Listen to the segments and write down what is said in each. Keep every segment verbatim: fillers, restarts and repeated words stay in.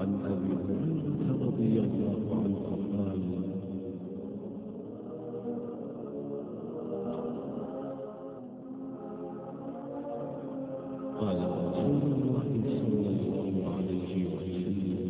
عن أبي هريرة رضي الله عنه قال قال رسول الله صلى الله عليه وسلم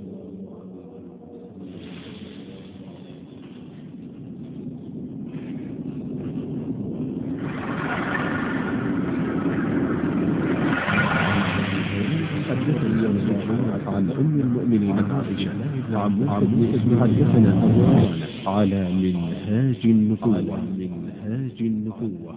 عن أم المؤمنين عائشة وعن ابن حدثنا أبو على منهاج النبوة منهاج النبوة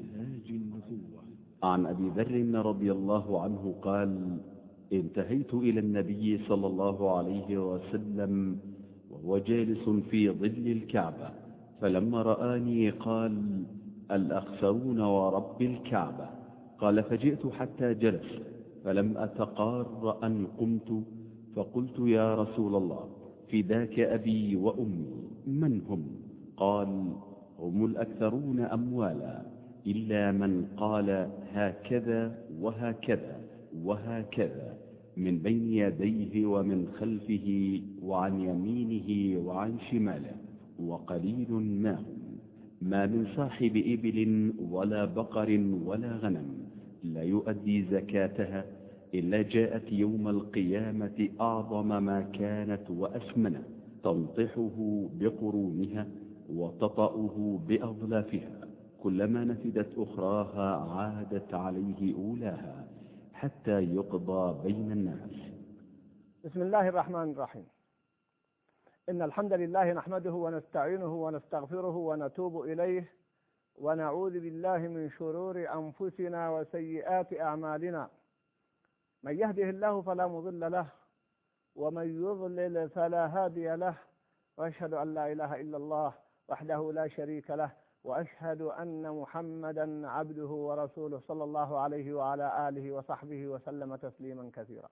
عن أبي ذر رضي الله عنه قال انتهيت إلى النبي صلى الله عليه وسلم وهو جالس في ظل الكعبة، فلما رآني قال الأخسرون ورب الكعبة. قال فجئت حتى جلس، فلم أتقار أن قمت، فقلت يا رسول الله فداك أبي وأمي، من هم؟ قال هم الأكثرون أموالا، إلا من قال هكذا وهكذا وهكذا من بين يديه ومن خلفه وعن يمينه وعن شماله، وقليل ما هم. ما من صاحب إبل ولا بقر ولا غنم لا يؤدي زكاتها إلا جاءت يوم القيامة أعظم ما كانت وأسمنه، تنطحه بقرونها وتطأه بأظلافها، كلما نفدت أخراها عادت عليه أولاها حتى يقضى بين الناس. بسم الله الرحمن الرحيم. إن الحمد لله نحمده ونستعينه ونستغفره ونتوب إليه، ونعوذ بالله من شرور أنفسنا وسيئات أعمالنا. من يهده الله فلا مضل له، ومن يضلل فلا هادي له، وأشهد أن لا إله إلا الله وحده لا شريك له، وأشهد أن محمدا عبده ورسوله صلى الله عليه وعلى آله وصحبه وسلم تسليما كثيرا.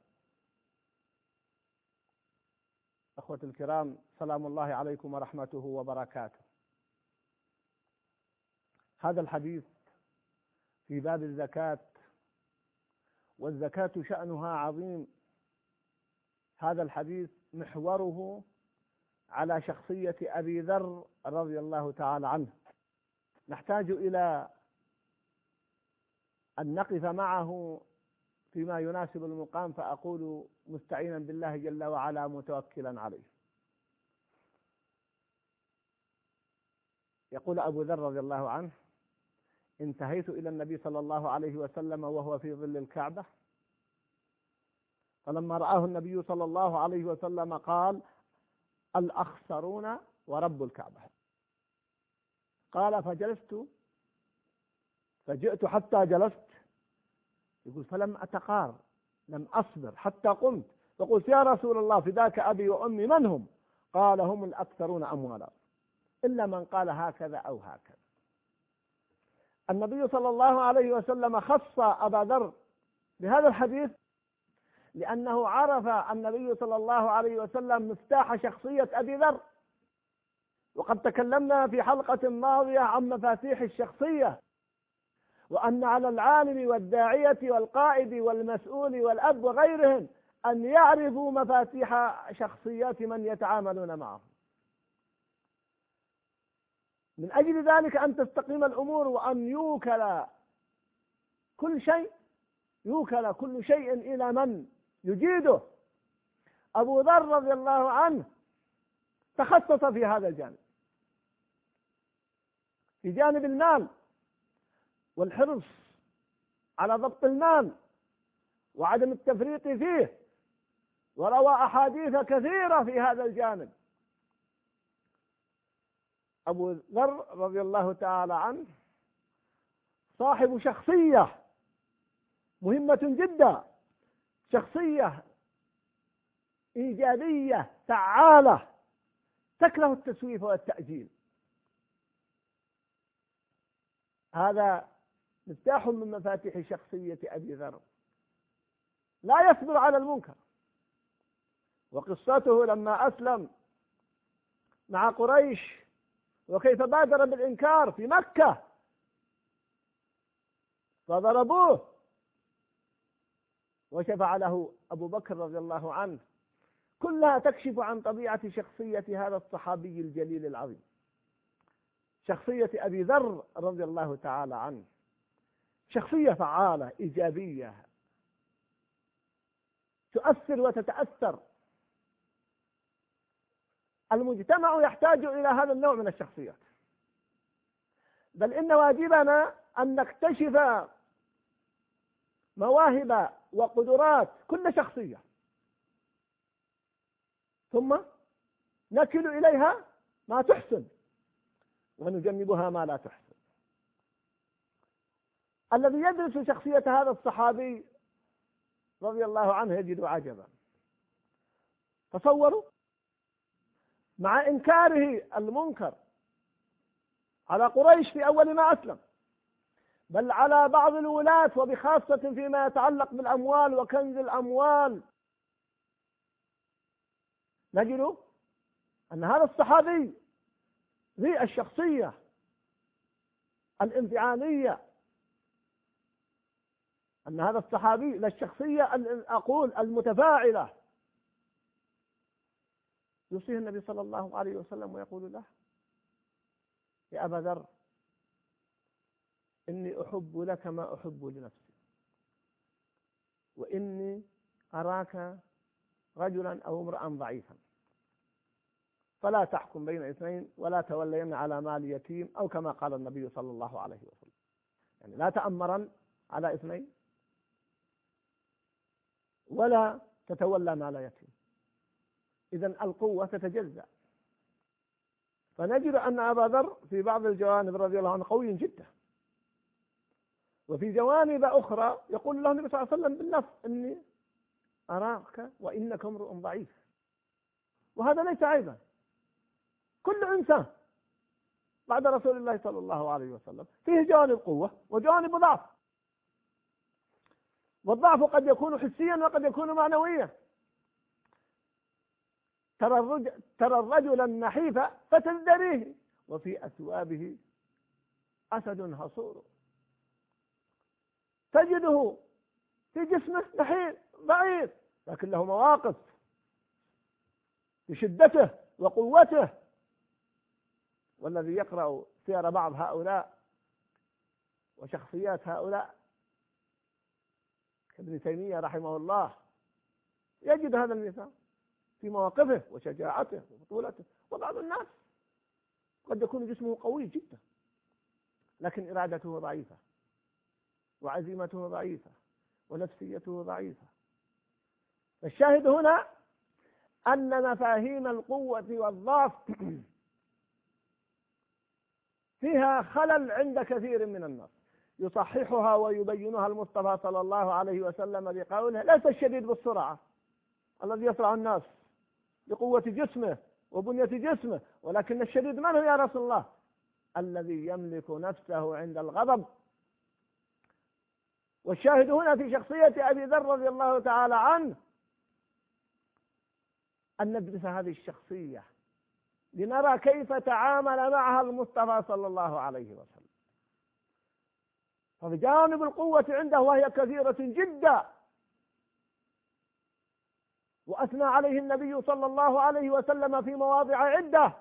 أخوة الكرام، سلام الله عليكم ورحمته وبركاته. هذا الحديث في باب الزكاة، والزكاة شأنها عظيم. هذا الحديث محوره على شخصية أبي ذر رضي الله تعالى عنه. نحتاج إلى أن نقف معه فيما يناسب المقام، فأقول مستعينا بالله جل وعلا متوكلا عليه. يقول أبو ذر رضي الله عنه: انتهيت إلى النبي صلى الله عليه وسلم وهو في ظل الكعبة، فلما رآه النبي صلى الله عليه وسلم قال الأخسرون ورب الكعبة. قال فجلست فجئت حتى جلست، يقول فلم أتقار، لم أصبر حتى قمت، فقلت يا رسول الله فداك أبي وأمي، من هم؟ قال هم الأكثرون أموالا، إلا من قال هكذا أو هكذا. النبي صلى الله عليه وسلم خص أبا ذر بهذا الحديث لأنه عرف النبي صلى الله عليه وسلم مفتاح شخصية أبي ذر. وقد تكلمنا في حلقة ماضية عن مفاتيح الشخصية، وأن على العالم والداعية والقائد والمسؤول والأب وغيرهم أن يعرفوا مفاتيح شخصيات من يتعاملون معه. من أجل ذلك أن تستقيم الأمور، وأن يوكل كل شيء يوكل كل شيء إلى من يجيده. أبو ذر رضي الله عنه تخصص في هذا الجانب، في جانب المال والحرص على ضبط المال وعدم التفريط فيه، وروى أحاديث كثيرة في هذا الجانب. أبو ذر رضي الله تعالى عنه صاحب شخصية مهمة جدا، شخصية إيجابية فعالة تكره التسويف والتأجيل. هذا مفتاح من مفاتيح شخصية أبي ذر، لا يصبر على المنكر. وقصته لما أسلم مع قريش وكيف بادر بالإنكار في مكة، فضربوه وشفع له أبو بكر رضي الله عنه كلها تكشف عن طبيعة شخصية هذا الصحابي الجليل العظيم، شخصية أبي ذر رضي الله تعالى عنه، شخصية فعالة إيجابية تؤثر وتتأثر. المجتمع يحتاج إلى هذا النوع من الشخصيات، بل إن واجبنا أن نكتشف مواهب وقدرات كل شخصية، ثم نكل إليها ما تحسن ونجنبها ما لا تحسن. الذي يدرس شخصية هذا الصحابي رضي الله عنه يجد عجبا. تصوروا مع إنكاره المنكر على قريش في أول ما أسلم، بل على بعض الولاة وبخاصة فيما يتعلق بالأموال وكنز الأموال، نجد أن هذا الصحابي ذي الشخصية الانفعالية، أن هذا الصحابي للشخصية أقول المتفاعلة، يوصيه النبي صلى الله عليه وسلم ويقول له: يا أبا ذر، إني أحب لك ما أحب لنفسي، وإني أراك رجلا أو امرأ ضعيفا، فلا تحكم بين اثنين ولا تولين على مال يتيم، أو كما قال النبي صلى الله عليه وسلم، يعني لا تأمرا على اثنين ولا تتولى مال يتيم. إذن القوة تتجزأ. فنجد أن أبا ذر في بعض الجوانب رضي الله عنه قوي جدا، وفي جوانب أخرى يقول له النبي صلى الله عليه وسلم بالنص: إني أراك وإنك امرؤ ضعيف. وهذا ليس عيبا، كل إنسان بعد رسول الله صلى الله عليه وسلم فيه جوانب قوة وجوانب ضعف، والضعف قد يكون حسيا وقد يكون معنويا. ترى الرجل, ترى الرجل النحيف فتزدريه، وفي أثوابه أسد هصور. تجده في جسمه نحيف ضعيف، لكن له مواقف بشدته وقوته. والذي يقرأ سير بعض هؤلاء وشخصيات هؤلاء كابن تيمية رحمه الله يجد هذا المثال في مواقفه وشجاعته وبطولته. وبعض الناس قد يكون جسمه قوي جدا، لكن إرادته ضعيفة، وعزيمته ضعيفة، ونفسيته ضعيفة. الشاهد هنا أن مفاهيم القوة والضعف فيها خلل عند كثير من الناس، يصححها ويبينها المصطفى صلى الله عليه وسلم بقوله: ليس الشديد بالسرعة الذي يسرع الناس بقوة جسمه وبنية جسمه، ولكن الشديد من هو يا رسول الله؟ الذي يملك نفسه عند الغضب. والشاهد هنا في شخصية أبي ذر رضي الله تعالى عنه أن ندرس هذه الشخصية لنرى كيف تعامل معها المصطفى صلى الله عليه وسلم. فبجانب القوة عنده وهي كثيرة جدا، وأثنى عليه النبي صلى الله عليه وسلم في مواضع عدة،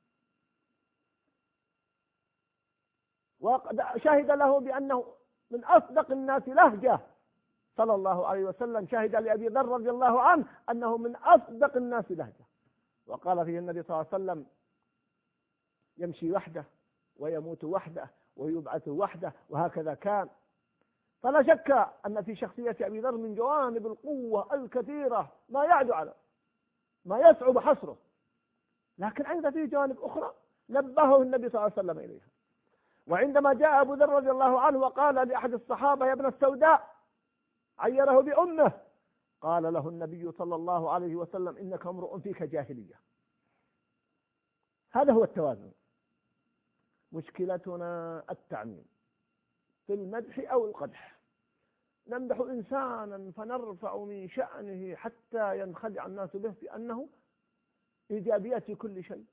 وشهد له بأنه من أصدق الناس لهجة صلى الله عليه وسلم. شهد لأبي ذر رضي الله عنه أنه من أصدق الناس لهجة، وقال فيه النبي صلى الله عليه وسلم: يمشي وحده ويموت وحده ويبعث وحده، وهكذا كان. فلا شك أن في شخصية أبي ذر من جوانب القوة الكثيرة ما يعدو على ما يصعب حصره، لكن أيضا في جوانب أخرى نبهه النبي صلى الله عليه وسلم إليها. وعندما جاء أبو ذر رضي الله عنه وقال لأحد الصحابة: يا ابن السوداء، عيره بأمه، قال له النبي صلى الله عليه وسلم: إنك امرؤ فيك جاهلية. هذا هو التوازن. مشكلتنا التعميم في المدح أو القدح. نمدح إنسانا فنرفع من شأنه حتى ينخدع الناس به بأنه إيجابيات في كل شيء،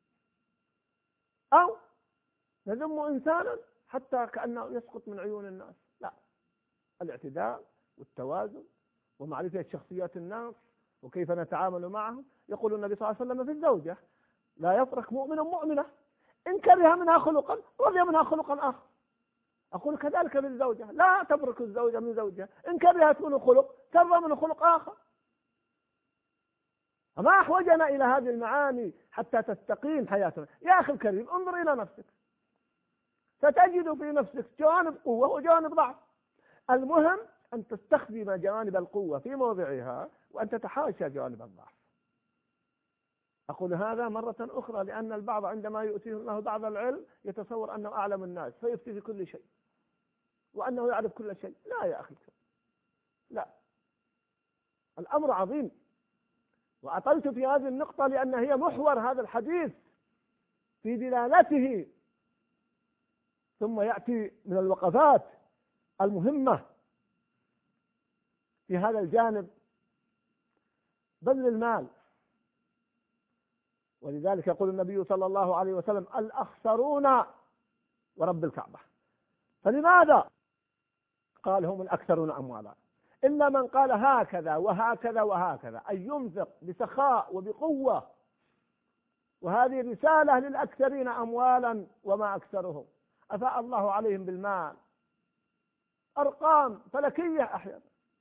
أو نذم إنسانا حتى كأنه يسقط من عيون الناس. لا، الاعتدال والتوازن ومعرفة شخصيات الناس وكيف نتعامل معهم. يقول النبي صلى الله عليه وسلم في الزوجة: لا يفرق مؤمن مؤمنة إن كره منها خلقا رضي منها خلقا آخر. أقول كذلك بالزوجة: لا تفرق الزوجة من زوجها إن كرهت منه خلق ترضى منه خلق آخر. وما أحوجنا إلى هذه المعاني حتى تستقيم حياتنا. يا أخي الكريم، انظر إلى نفسك، ستجد في نفسك جوانب قوة وجوانب ضعف. المهم أن تستخدم جوانب القوة في موضعها وأن تتحاشى جوانب الضعف. أقول هذا مرة أخرى لأن البعض عندما يؤتيه الله بعض العلم يتصور أنه أعلم الناس فيفتي في كل شيء وأنه يعرف كل شيء. لا يا أخي، لا، الأمر عظيم. وأطلت في هذه النقطة لأن هي محور هذا الحديث في دلالته، ثم يأتي من الوقفات المهمة في هذا الجانب بذل المال. ولذلك يقول النبي صلى الله عليه وسلم: الأخسرون ورب الكعبة. فلماذا قال هم الأكثرون أموالا؟ إلا من قال هكذا وهكذا وهكذا، أي ينفق بسخاء وبقوة. وهذه رسالة للأكثرين أموالا وما أكثرهم. أفاء الله عليهم بالمال، أرقام فلكية أحيانا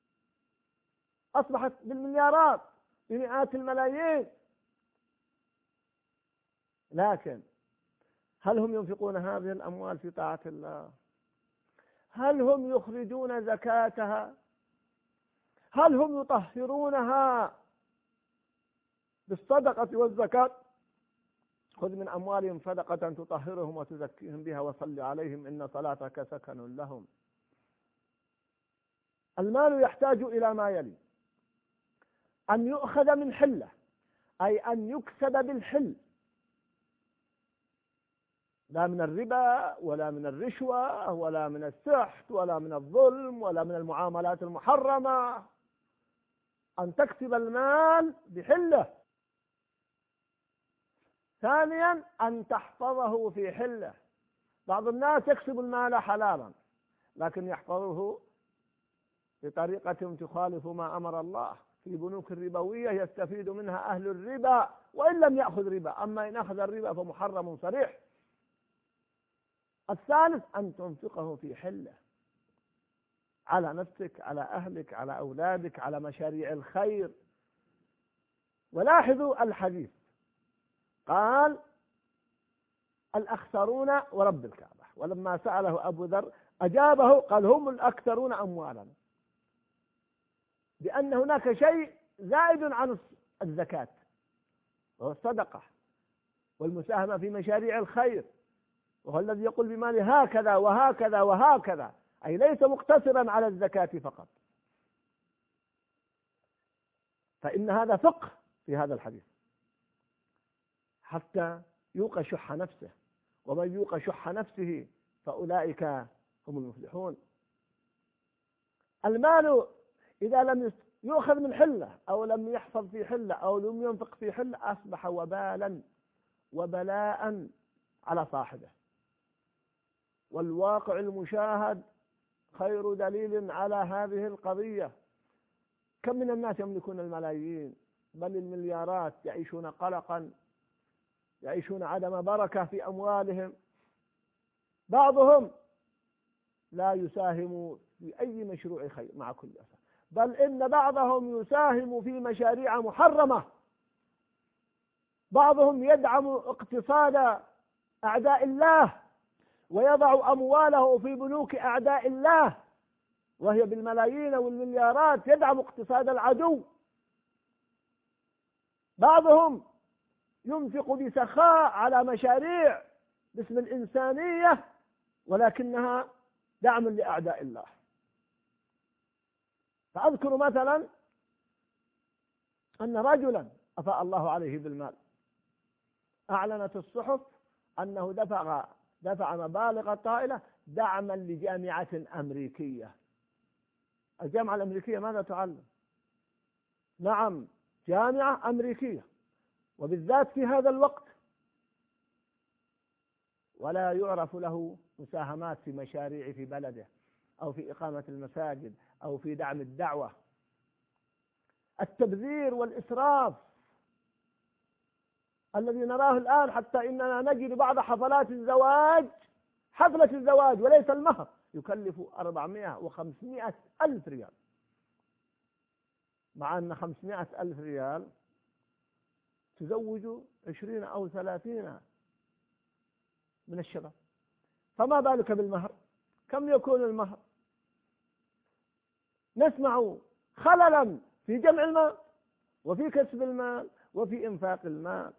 أصبحت بالمليارات بمئات الملايين. لكن هل هم ينفقون هذه الأموال في طاعة الله؟ هل هم يخرجون زكاتها؟ هل هم يطهرونها بالصدقة والزكاة؟ خذ من أموالهم صدقة تطهرهم وتزكيهم بها وصل عليهم إن صلاتك سكن لهم. المال يحتاج إلى ما يلي: أن يؤخذ من حلة، أي أن يكسب بالحل، لا من الربا ولا من الرشوة ولا من السحت ولا من الظلم ولا من المعاملات المحرمة. أن تكسب المال بحلة. ثانيا أن تحفظه في حلة. بعض الناس يكسب المال حلالا لكن يحفظه بطريقة تخالف ما أمر الله. في بنوك الربوية يستفيد منها أهل الربا وإن لم يأخذ ربا، أما إن أخذ الربا فمحرم صريح. الثالث أن تنفقه في حلة، على نفسك، على أهلك، على أولادك، على مشاريع الخير. ولاحظوا الحديث قال: الأخسرون ورب الكعبة. ولما سأله أبو ذر أجابه قال: هم الأكثرون أموالا، بأن هناك شيء زائد عن الزكاة وهو الصدقة والمساهمة في مشاريع الخير، وهو الذي يقول بماله هكذا وهكذا وهكذا، أي ليس مقتصرا على الزكاة فقط. فإن هذا فقه في هذا الحديث حتى يوقى شح نفسه، ومن يوقى شح نفسه فأولئك هم المفلحون. المال إذا لم يؤخذ من حلة أو لم يحفظ في حلة أو لم ينفق في حلة أصبح وبالا وبلاء على صاحبه. والواقع المشاهد خير دليل على هذه القضية. كم من الناس يملكون الملايين بل المليارات يعيشون قلقا، يعيشون عدم بركة في أموالهم. بعضهم لا يساهم في أي مشروع خير مع كل أسف، بل إن بعضهم يساهم في مشاريع محرمة. بعضهم يدعم اقتصاد أعداء الله ويضع أمواله في بنوك أعداء الله، وهي بالملايين والمليارات يدعم اقتصاد العدو. بعضهم ينفق بسخاء على مشاريع باسم الإنسانية ولكنها دعم لأعداء الله. فأذكر مثلا أن رجلا أفاء الله عليه بالمال أعلنت الصحف أنه دفع دفع مبالغ طائلة دعما لجامعة أمريكية. الجامعة الأمريكية ماذا تعلم؟ نعم، جامعة أمريكية، وبالذات في هذا الوقت، ولا يعرف له مساهمات في مشاريع في بلده أو في إقامة المساجد أو في دعم الدعوة. التبذير والإسراف الذي نراه الآن، حتى إننا نجد بعض حفلات الزواج، حفلة الزواج وليس المهر، يكلف أربعمائة وخمسمائة ألف ريال، مع أن خمسمائة ألف ريال تزوج عشرين أو ثلاثين من الشباب، فما بالك بالمهر؟ كم يكون المهر؟ نسمع خللا في جمع المال وفي كسب المال وفي إنفاق المال.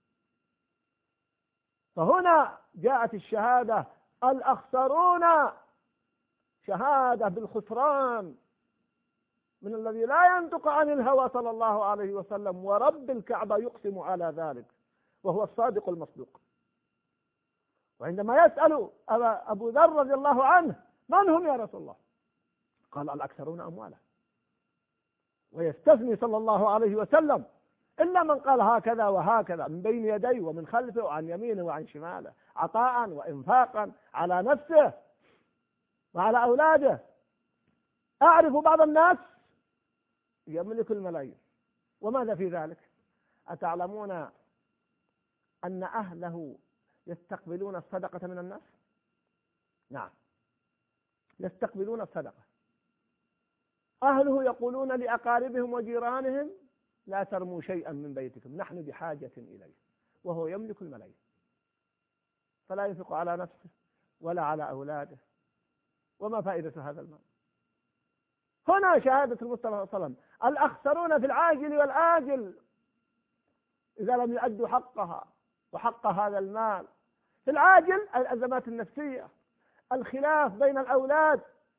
فهنا جاءت الشهادة الأخسرون، شهادة بالخسران من الذي لا ينطق عن الهوى صلى الله عليه وسلم، ورب الكعبة يقسم على ذلك وهو الصادق المصدوق. وعندما يسأل أبو ذر رضي الله عنه من هم يا رسول الله؟ قال الأكثرون أموالا. ويستثني صلى الله عليه وسلم إلا من قال هكذا وهكذا من بين يديه ومن خلفه وعن يمينه وعن شماله، عطاء وإنفاقا على نفسه وعلى أولاده. أعرف بعض الناس يملك الملايين، وماذا في ذلك؟ أتعلمون أن أهله يستقبلون الصدقة من الناس؟ نعم، يستقبلون الصدقة. أهله يقولون لأقاربهم وجيرانهم لا ترموا شيئا من بيتكم، نحن بحاجة إليه، وهو يملك الملايين، فلا ينفق على نفسه ولا على أولاده. وما فائدة هذا المال؟ هنا شهادة المصطفى صلى الله عليه وسلم الأخسرون في العاجل والآجل إذا لم يؤدوا حقها وحق هذا المال. في العاجل الأزمات النفسية، الخلاف بين الأولاد.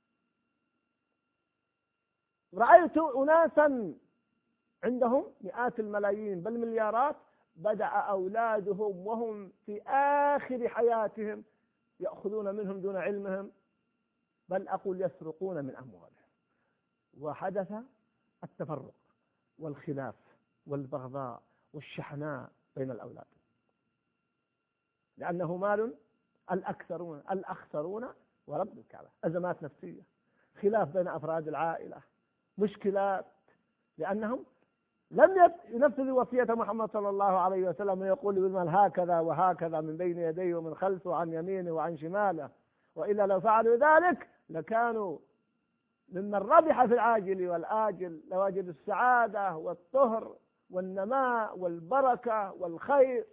رأيت أناسا عندهم مئات الملايين بل مليارات، بدأ أولادهم وهم في آخر حياتهم يأخذون منهم دون علمهم، بل أقول يسرقون من أموالهم. وحدث التفرق والخلاف والبغضاء والشحناء بين الأولاد، لأنه مال الأكثرون الأخسرون ورب الكعبة. أزمات نفسية، خلاف بين أفراد العائلة، مشكلات، لأنهم لم ينفذوا وصية محمد صلى الله عليه وسلم ويقول بالمال هكذا وهكذا من بين يديه ومن خلفه وعن يمينه وعن شماله، وإلا لو فعلوا ذلك لكانوا ممن ربح في العاجل والآجل، لوجدوا السعادة والطهر والنماء والبركة والخير.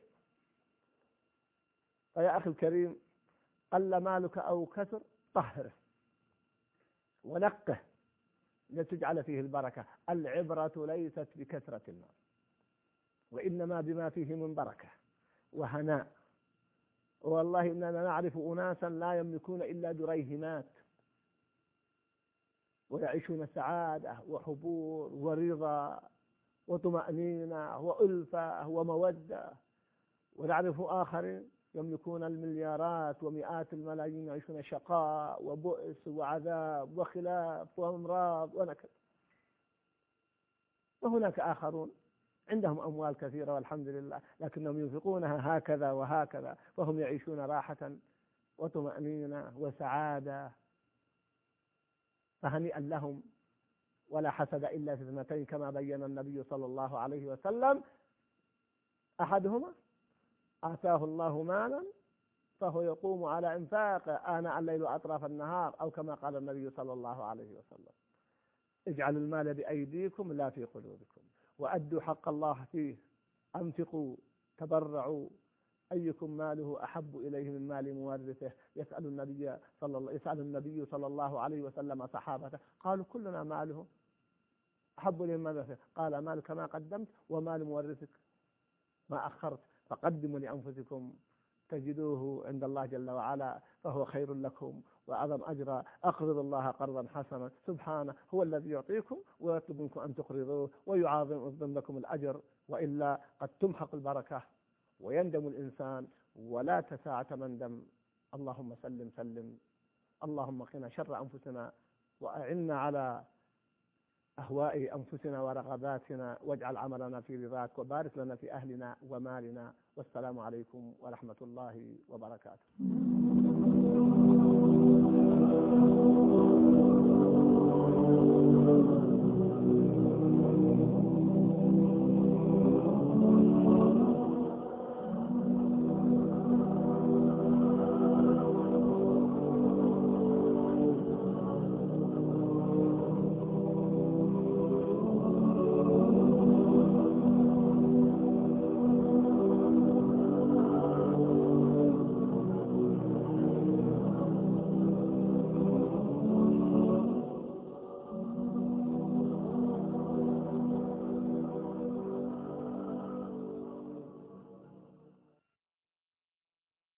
فيا أخي الكريم، قل مالك أو كثر طهره ونقه لتجعل فيه البركة. العبرة ليست بكثرة المال، وإنما بما فيه من بركة وهناء. والله إننا نعرف أناسا لا يملكون إلا دريهمات ويعيشون سعادة وحبور ورضا وطمأنينة وألفة ومودة، ونعرف آخرين يملكون المليارات ومئات الملايين يعيشون شقاء وبؤس وعذاب وخلاف وامراض ونكد. وهناك آخرون عندهم أموال كثيرة والحمد لله، لكنهم ينفقونها هكذا وهكذا، وهم يعيشون راحة وطمأنينة وسعادة. فهنيئا لهم، ولا حسد إلا في اثنتين كما بين النبي صلى الله عليه وسلم: أحدهما آتاه الله مالا فهو يقوم على إنفاقه آناء الليل وأطراف النهار، أو كما قال النبي صلى الله عليه وسلم: اجعلوا المال بأيديكم لا في قلوبكم، وأدوا حق الله فيه، أنفقوا، تبرعوا، أيكم ماله أحب إليه من مال مورثه. يسأل النبي صلى الله يسأل النبي صلى الله عليه وسلم صحابته، قالوا كلنا ماله أحب إليه من مورثه، قال: مالك ما قدمت ومال مورثك ما أخرت، فقدموا لأنفسكم تجدوه عند الله جل وعلا فهو خير لكم وأعظم أجرا. أقرض الله قرضا حسنا، سبحانه هو الذي يعطيكم ويطلب منكم أن تقرضوه ويعظم لكم الأجر، وإلا قد تمحق البركة ويندم الإنسان ولا تساعة مندم. اللهم سلم سلم، اللهم قنا شر أنفسنا وأعنا على أهواء أنفسنا ورغباتنا، واجعل عملنا في رضاك، وبارك لنا في أهلنا ومالنا. والسلام عليكم ورحمة الله وبركاته.